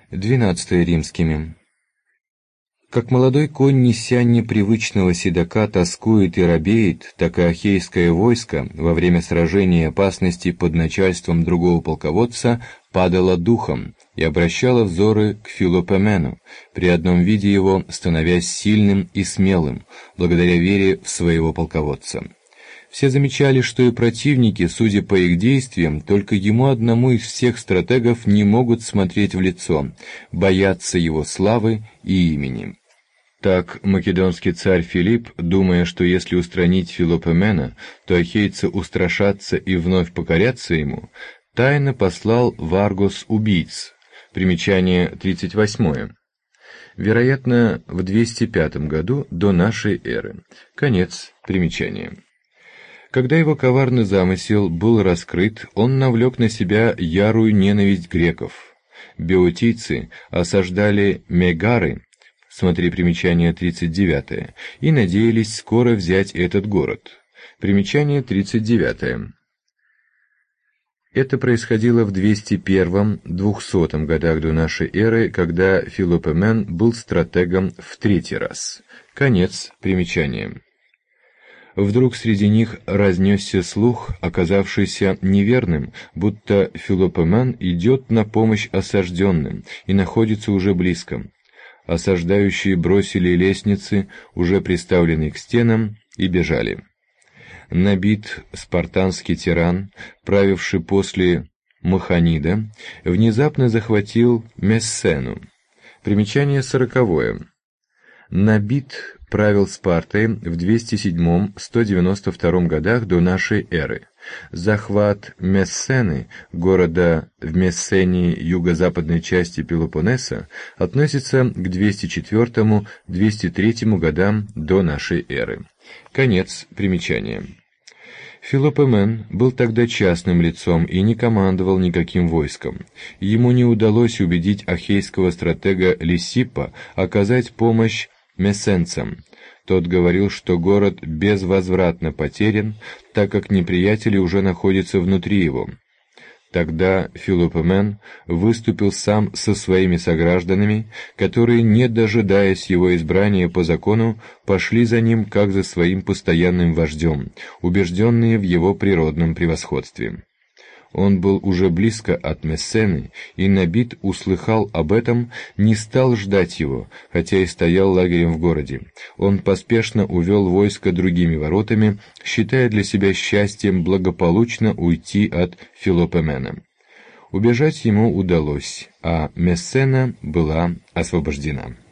12 римскими. Как молодой конь, неся непривычного седока, тоскует и робеет, так и ахейское войско во время сражения и опасности под начальством другого полководца падало духом и обращало взоры к Филопомену, при одном виде его становясь сильным и смелым, благодаря вере в своего полководца. Все замечали, что и противники, судя по их действиям, только ему одному из всех стратегов не могут смотреть в лицо, боятся его славы и имени. Так македонский царь Филипп, думая, что если устранить Филопомена, то ахейцы устрашатся и вновь покорятся ему, тайно послал в Аргос убийц. Примечание 38. Вероятно, в 205 году до нашей эры. Конец примечания. Когда его коварный замысел был раскрыт, он навлек на себя ярую ненависть греков. Беотийцы осаждали Мегары, смотри примечание 39, и надеялись скоро взять этот город. Примечание 39. Это происходило в 201-200 годах до нашей эры, когда Филопомен был стратегом в 3-й раз. Конец примечания. Вдруг среди них разнесся слух, оказавшийся неверным, будто Филопомен идет на помощь осажденным и находится уже близко. Осаждающие бросили лестницы, уже приставленные к стенам, и бежали. Набит спартанский тиран, правивший после Маханида, внезапно захватил Мессену. Примечание 40. Набит правил Спартой в 207-192 годах до нашей эры. Захват Мессены, города в Мессении юго-западной части Пелопоннеса, относится к 204-203 годам до нашей эры. Конец примечания. Филопомен был тогда частным лицом и не командовал никаким войском. Ему не удалось убедить ахейского стратега Лисиппа оказать помощь мессенцам. Тот говорил, что город безвозвратно потерян, так как неприятели уже находятся внутри его. Тогда Филопомен выступил сам со своими согражданами, которые, не дожидаясь его избрания по закону, пошли за ним как за своим постоянным вождем, убежденные в его природном превосходстве. Он был уже близко от Мессены, и Набит услыхал об этом, не стал ждать его, хотя и стоял лагерем в городе. Он поспешно увел войско другими воротами, считая для себя счастьем благополучно уйти от Филопомена. Убежать ему удалось, а Мессена была освобождена.